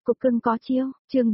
Cục cưng có chiêu, chương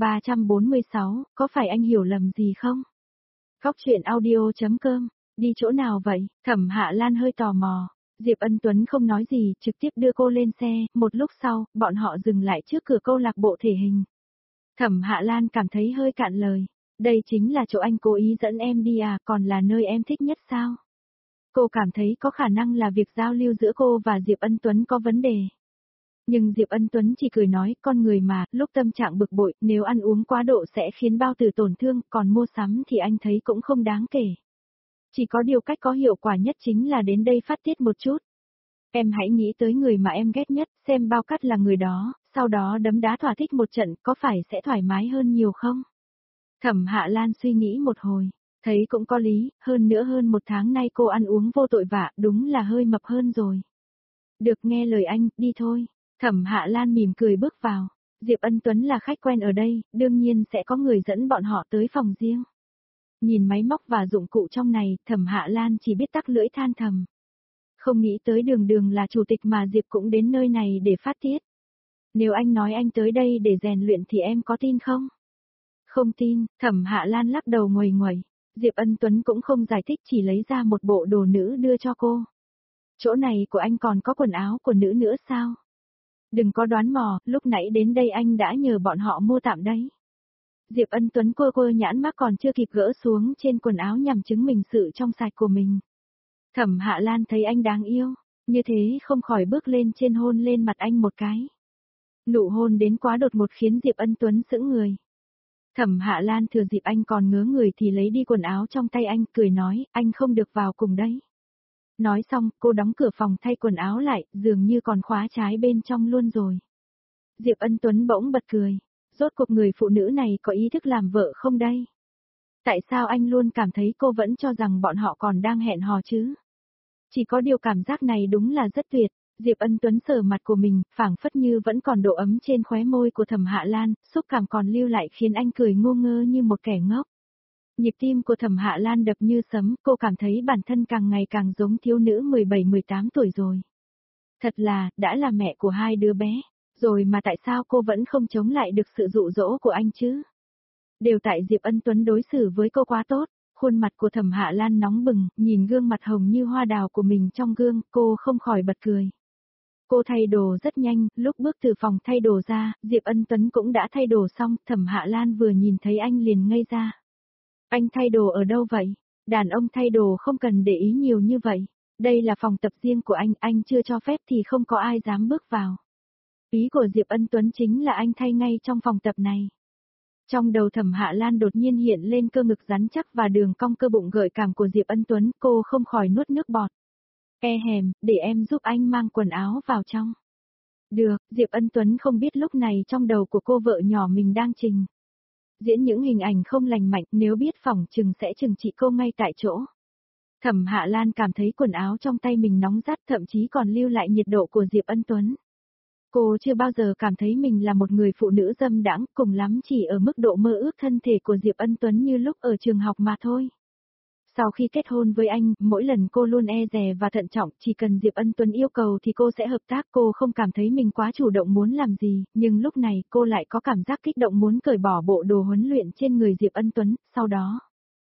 346, có phải anh hiểu lầm gì không? Góc chuyện audio.com, đi chỗ nào vậy? Thẩm Hạ Lan hơi tò mò. Diệp Ân Tuấn không nói gì, trực tiếp đưa cô lên xe, một lúc sau, bọn họ dừng lại trước cửa câu lạc bộ thể hình. Thẩm Hạ Lan cảm thấy hơi cạn lời. Đây chính là chỗ anh cố ý dẫn em đi à, còn là nơi em thích nhất sao? Cô cảm thấy có khả năng là việc giao lưu giữa cô và Diệp Ân Tuấn có vấn đề. Nhưng Diệp Ân Tuấn chỉ cười nói, con người mà, lúc tâm trạng bực bội, nếu ăn uống quá độ sẽ khiến bao tử tổn thương, còn mua sắm thì anh thấy cũng không đáng kể. Chỉ có điều cách có hiệu quả nhất chính là đến đây phát tiết một chút. Em hãy nghĩ tới người mà em ghét nhất, xem bao cắt là người đó, sau đó đấm đá thỏa thích một trận, có phải sẽ thoải mái hơn nhiều không? Thẩm Hạ Lan suy nghĩ một hồi, thấy cũng có lý, hơn nữa hơn một tháng nay cô ăn uống vô tội vạ, đúng là hơi mập hơn rồi. Được, nghe lời anh, đi thôi. Thẩm Hạ Lan mỉm cười bước vào. Diệp Ân Tuấn là khách quen ở đây, đương nhiên sẽ có người dẫn bọn họ tới phòng riêng. Nhìn máy móc và dụng cụ trong này, Thẩm Hạ Lan chỉ biết tắc lưỡi than thầm. Không nghĩ tới đường đường là chủ tịch mà Diệp cũng đến nơi này để phát tiết. Nếu anh nói anh tới đây để rèn luyện thì em có tin không? Không tin, Thẩm Hạ Lan lắc đầu nguầy nguẩy. Diệp Ân Tuấn cũng không giải thích, chỉ lấy ra một bộ đồ nữ đưa cho cô. Chỗ này của anh còn có quần áo của nữ nữa sao? Đừng có đoán mò, lúc nãy đến đây anh đã nhờ bọn họ mua tạm đấy. Diệp Ân Tuấn quơ quơ nhãn mắt còn chưa kịp gỡ xuống trên quần áo nhằm chứng minh sự trong sạch của mình. Thẩm Hạ Lan thấy anh đáng yêu, như thế không khỏi bước lên trên hôn lên mặt anh một cái. Nụ hôn đến quá đột ngột khiến Diệp Ân Tuấn sững người. Thẩm Hạ Lan thừa dịp anh còn ngớ người thì lấy đi quần áo trong tay anh, cười nói, anh không được vào cùng đấy. Nói xong, cô đóng cửa phòng thay quần áo lại, dường như còn khóa trái bên trong luôn rồi. Diệp Ân Tuấn bỗng bật cười. Rốt cuộc người phụ nữ này có ý thức làm vợ không đây? Tại sao anh luôn cảm thấy cô vẫn cho rằng bọn họ còn đang hẹn hò chứ? Chỉ có điều cảm giác này đúng là rất tuyệt. Diệp Ân Tuấn sờ mặt của mình, phảng phất như vẫn còn độ ấm trên khóe môi của Thẩm Hạ Lan, xúc cảm còn lưu lại khiến anh cười ngu ngơ như một kẻ ngốc. Nhịp tim của Thẩm Hạ Lan đập như sấm, cô cảm thấy bản thân càng ngày càng giống thiếu nữ 17-18 tuổi rồi. Thật là, đã là mẹ của hai đứa bé, rồi mà tại sao cô vẫn không chống lại được sự dụ dỗ của anh chứ? Đều tại Diệp Ân Tuấn đối xử với cô quá tốt, khuôn mặt của Thẩm Hạ Lan nóng bừng, nhìn gương mặt hồng như hoa đào của mình trong gương, cô không khỏi bật cười. Cô thay đồ rất nhanh, lúc bước từ phòng thay đồ ra, Diệp Ân Tuấn cũng đã thay đồ xong, Thẩm Hạ Lan vừa nhìn thấy anh liền ngây ra. Anh thay đồ ở đâu vậy? Đàn ông thay đồ không cần để ý nhiều như vậy. Đây là phòng tập riêng của anh chưa cho phép thì không có ai dám bước vào. Ý của Diệp Ân Tuấn chính là anh thay ngay trong phòng tập này. Trong đầu Thẩm Hạ Lan đột nhiên hiện lên cơ ngực rắn chắc và đường cong cơ bụng gợi cảm của Diệp Ân Tuấn, cô không khỏi nuốt nước bọt. Hèm, để em giúp anh mang quần áo vào trong. Được, Diệp Ân Tuấn không biết lúc này trong đầu của cô vợ nhỏ mình đang trình diễn những hình ảnh không lành mạnh, nếu biết phỏng chừng sẽ trừng trị cô ngay tại chỗ. Thẩm Hạ Lan cảm thấy quần áo trong tay mình nóng rát, thậm chí còn lưu lại nhiệt độ của Diệp Ân Tuấn. Cô chưa bao giờ cảm thấy mình là một người phụ nữ dâm đãng, cùng lắm chỉ ở mức độ mơ ước thân thể của Diệp Ân Tuấn như lúc ở trường học mà thôi. Sau khi kết hôn với anh, mỗi lần cô luôn e dè và thận trọng, chỉ cần Diệp Ân Tuấn yêu cầu thì cô sẽ hợp tác, cô không cảm thấy mình quá chủ động muốn làm gì, nhưng lúc này cô lại có cảm giác kích động muốn cởi bỏ bộ đồ huấn luyện trên người Diệp Ân Tuấn, sau đó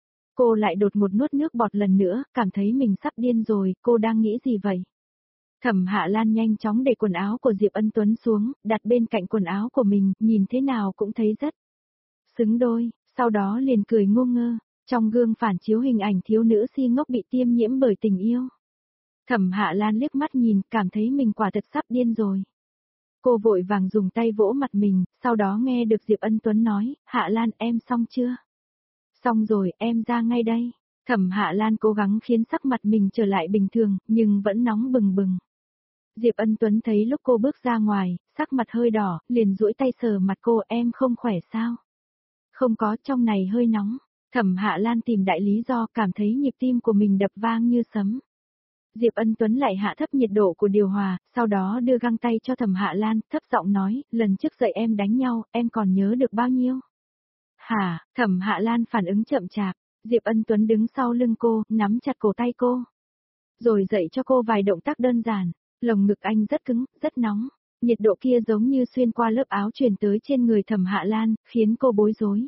cô lại đột ngột nuốt nước bọt lần nữa, cảm thấy mình sắp điên rồi, cô đang nghĩ gì vậy? Thẩm Hạ Lan nhanh chóng để quần áo của Diệp Ân Tuấn xuống, đặt bên cạnh quần áo của mình, nhìn thế nào cũng thấy rất xứng đôi, sau đó liền cười ngu ngơ. Trong gương phản chiếu hình ảnh thiếu nữ si ngốc bị tiêm nhiễm bởi tình yêu. Thẩm Hạ Lan liếc mắt nhìn, cảm thấy mình quả thật sắp điên rồi. Cô vội vàng dùng tay vỗ mặt mình, sau đó nghe được Diệp Ân Tuấn nói, Hạ Lan em xong chưa? Xong rồi, em ra ngay đây. Thẩm Hạ Lan cố gắng khiến sắc mặt mình trở lại bình thường, nhưng vẫn nóng bừng bừng. Diệp Ân Tuấn thấy lúc cô bước ra ngoài, sắc mặt hơi đỏ, liền duỗi tay sờ mặt cô, em không khỏe sao? Không có, trong này hơi nóng. Thẩm Hạ Lan tìm đại lý do, cảm thấy nhịp tim của mình đập vang như sấm. Diệp Ân Tuấn lại hạ thấp nhiệt độ của điều hòa, sau đó đưa găng tay cho Thẩm Hạ Lan, thấp giọng nói, lần trước dạy em đánh nhau, em còn nhớ được bao nhiêu? Hả? Thẩm Hạ Lan phản ứng chậm chạp, Diệp Ân Tuấn đứng sau lưng cô, nắm chặt cổ tay cô. Rồi dạy cho cô vài động tác đơn giản, lồng ngực anh rất cứng, rất nóng. Nhiệt độ kia giống như xuyên qua lớp áo truyền tới trên người Thẩm Hạ Lan, khiến cô bối rối.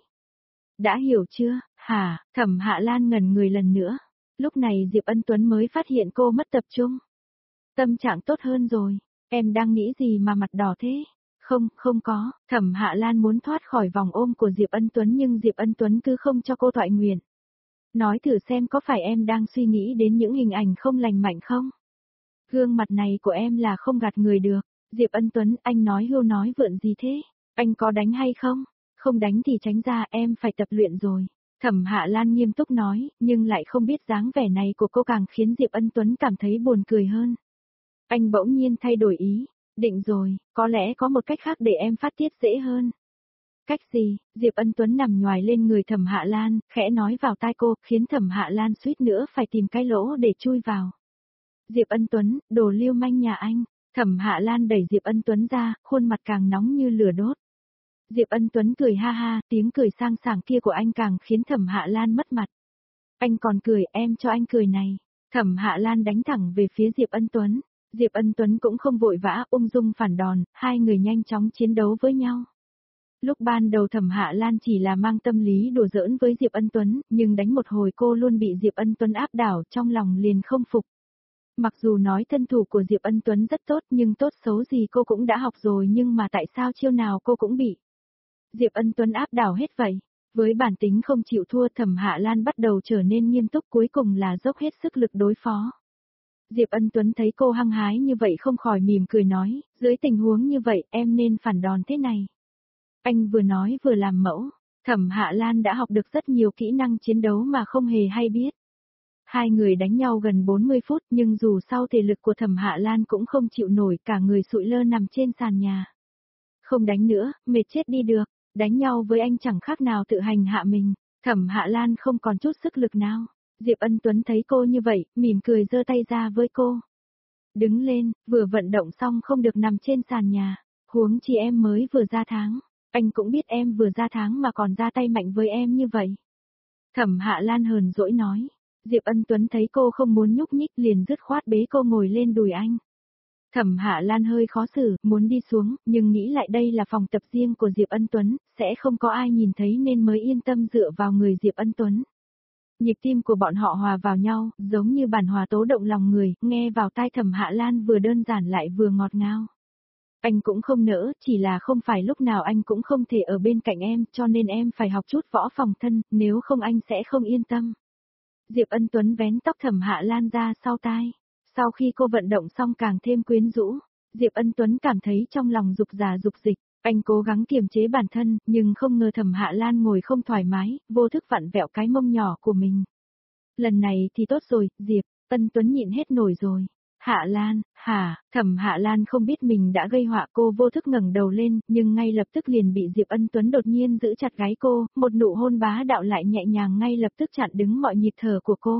Đã hiểu chưa, hả? Thẩm Hạ Lan ngẩn người lần nữa. Lúc này Diệp Ân Tuấn mới phát hiện cô mất tập trung. Tâm trạng tốt hơn rồi, em đang nghĩ gì mà mặt đỏ thế? Không, không có, Thẩm Hạ Lan muốn thoát khỏi vòng ôm của Diệp Ân Tuấn nhưng Diệp Ân Tuấn cứ không cho cô thoại nguyện. Nói thử xem có phải em đang suy nghĩ đến những hình ảnh không lành mạnh không? Gương mặt này của em là không gạt người được. Diệp Ân Tuấn, anh nói hưu nói vượn gì thế? Anh có đánh hay không? Không đánh thì tránh ra, em phải tập luyện rồi. Thẩm Hạ Lan nghiêm túc nói, nhưng lại không biết dáng vẻ này của cô càng khiến Diệp Ân Tuấn cảm thấy buồn cười hơn. Anh bỗng nhiên thay đổi ý, định rồi, có lẽ có một cách khác để em phát tiết dễ hơn. Cách gì? Diệp Ân Tuấn nằm nhoài lên người Thẩm Hạ Lan, khẽ nói vào tai cô, khiến Thẩm Hạ Lan suýt nữa phải tìm cái lỗ để chui vào. Diệp Ân Tuấn, đồ lưu manh nhà anh. Thẩm Hạ Lan đẩy Diệp Ân Tuấn ra, khuôn mặt càng nóng như lửa đốt. Diệp Ân Tuấn cười ha ha, tiếng cười sang sảng kia của anh càng khiến Thẩm Hạ Lan mất mặt. Anh còn cười, em cho anh cười này. Thẩm Hạ Lan đánh thẳng về phía Diệp Ân Tuấn. Diệp Ân Tuấn cũng không vội vã, ung dung phản đòn, hai người nhanh chóng chiến đấu với nhau. Lúc ban đầu Thẩm Hạ Lan chỉ là mang tâm lý đùa giỡn với Diệp Ân Tuấn, nhưng đánh một hồi cô luôn bị Diệp Ân Tuấn áp đảo, trong lòng liền không phục. Mặc dù nói thân thủ của Diệp Ân Tuấn rất tốt nhưng tốt xấu gì cô cũng đã học rồi, nhưng mà tại sao chiêu nào cô cũng bị Diệp Ân Tuấn áp đảo hết vậy? Với bản tính không chịu thua, Thẩm Hạ Lan bắt đầu trở nên nghiêm túc, cuối cùng là dốc hết sức lực đối phó. Diệp Ân Tuấn thấy cô hăng hái như vậy không khỏi mỉm cười nói, dưới tình huống như vậy em nên phản đòn thế này. Anh vừa nói vừa làm mẫu, Thẩm Hạ Lan đã học được rất nhiều kỹ năng chiến đấu mà không hề hay biết. Hai người đánh nhau gần 40 phút nhưng dù sau thể lực của Thẩm Hạ Lan cũng không chịu nổi, cả người sụi lơ nằm trên sàn nhà. Không đánh nữa, mệt chết đi được, đánh nhau với anh chẳng khác nào tự hành hạ mình. Thẩm Hạ Lan không còn chút sức lực nào. Diệp Ân Tuấn thấy cô như vậy, mỉm cười giơ tay ra với cô. Đứng lên, vừa vận động xong không được nằm trên sàn nhà, huống chi em mới vừa ra tháng. Anh cũng biết em vừa ra tháng mà còn ra tay mạnh với em như vậy. Thẩm Hạ Lan hờn dỗi nói. Diệp Ân Tuấn thấy cô không muốn nhúc nhích liền dứt khoát bế cô ngồi lên đùi anh. Thẩm Hạ Lan hơi khó xử, muốn đi xuống, nhưng nghĩ lại đây là phòng tập riêng của Diệp Ân Tuấn, sẽ không có ai nhìn thấy nên mới yên tâm dựa vào người Diệp Ân Tuấn. Nhịp tim của bọn họ hòa vào nhau, giống như bản hòa tố động lòng người, nghe vào tai Thẩm Hạ Lan vừa đơn giản lại vừa ngọt ngào. Anh cũng không nỡ, chỉ là không phải lúc nào anh cũng không thể ở bên cạnh em, cho nên em phải học chút võ phòng thân, nếu không anh sẽ không yên tâm. Diệp Ân Tuấn vén tóc Thẩm Hạ Lan ra sau tai. Sau khi cô vận động xong càng thêm quyến rũ, Diệp Ân Tuấn cảm thấy trong lòng dục giả dục dịch, anh cố gắng kiềm chế bản thân, nhưng không ngờ Thẩm Hạ Lan ngồi không thoải mái, vô thức vặn vẹo cái mông nhỏ của mình. Lần này thì tốt rồi, Diệp Ân Tuấn nhịn hết nổi rồi. Hạ Lan, hả? Thẩm Hạ Lan không biết mình đã gây họa, cô vô thức ngẩng đầu lên, nhưng ngay lập tức liền bị Diệp Ân Tuấn đột nhiên giữ chặt gáy cô, một nụ hôn bá đạo lại nhẹ nhàng ngay lập tức chặn đứng mọi nhịp thở của cô.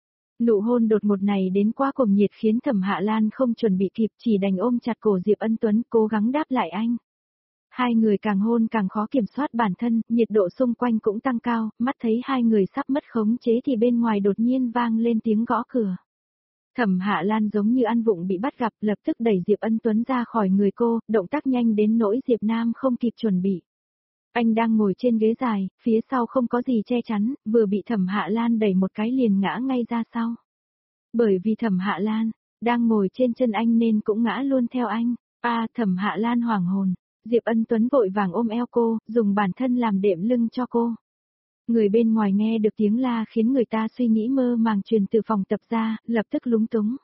Nụ hôn đột ngột này đến quá cuồng nhiệt khiến Thẩm Hạ Lan không chuẩn bị kịp, chỉ đành ôm chặt cổ Diệp Ân Tuấn, cố gắng đáp lại anh. Hai người càng hôn càng khó kiểm soát bản thân, nhiệt độ xung quanh cũng tăng cao, mắt thấy hai người sắp mất khống chế thì bên ngoài đột nhiên vang lên tiếng gõ cửa. Thẩm Hạ Lan giống như ăn vụng bị bắt gặp, lập tức đẩy Diệp Ân Tuấn ra khỏi người cô, động tác nhanh đến nỗi Diệp Nam không kịp chuẩn bị. Anh đang ngồi trên ghế dài, phía sau không có gì che chắn, vừa bị Thẩm Hạ Lan đẩy một cái liền ngã ngay ra sau. Bởi vì Thẩm Hạ Lan đang ngồi trên chân anh nên cũng ngã luôn theo anh. Thẩm Hạ Lan hoảng hồn. Diệp Ân Tuấn vội vàng ôm eo cô, dùng bản thân làm đệm lưng cho cô. Người bên ngoài nghe được tiếng la khiến người ta suy nghĩ mơ màng truyền từ phòng tập ra, lập tức lúng túng.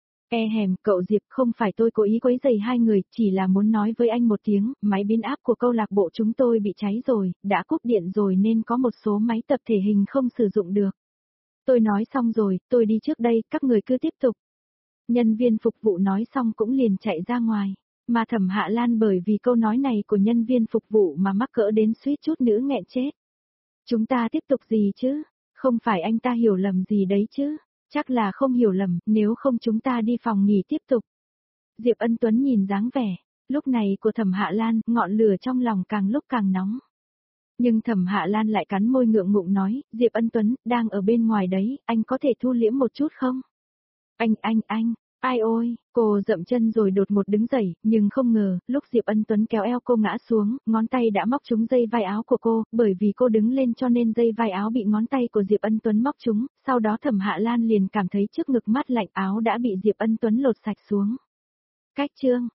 Cậu Diệp, không phải tôi cố ý quấy rầy hai người, chỉ là muốn nói với anh một tiếng, máy biến áp của câu lạc bộ chúng tôi bị cháy rồi, đã cúp điện rồi nên có một số máy tập thể hình không sử dụng được. Tôi nói xong rồi, tôi đi trước đây, các người cứ tiếp tục. Nhân viên phục vụ nói xong cũng liền chạy ra ngoài, mà Thẩm Hạ Lan bởi vì câu nói này của nhân viên phục vụ mà mắc cỡ đến suýt chút nữa nghẹn chết. Chúng ta tiếp tục gì chứ? Không phải anh ta hiểu lầm gì đấy chứ? Chắc là không hiểu lầm, nếu không chúng ta đi phòng nghỉ tiếp tục. Diệp Ân Tuấn nhìn dáng vẻ, lúc này của Thẩm Hạ Lan, ngọn lửa trong lòng càng lúc càng nóng. Nhưng Thẩm Hạ Lan lại cắn môi ngượng ngùng nói, Diệp Ân Tuấn, đang ở bên ngoài đấy, anh có thể thu liễm một chút không? Anh, Ai ôi, cô dậm chân rồi đột ngột đứng dậy, nhưng không ngờ, lúc Diệp Ân Tuấn kéo eo cô ngã xuống, ngón tay đã móc trúng dây vai áo của cô, bởi vì cô đứng lên cho nên dây vai áo bị ngón tay của Diệp Ân Tuấn móc trúng, sau đó Thẩm Hạ Lan liền cảm thấy trước ngực mát lạnh, áo đã bị Diệp Ân Tuấn lột sạch xuống. Cách chương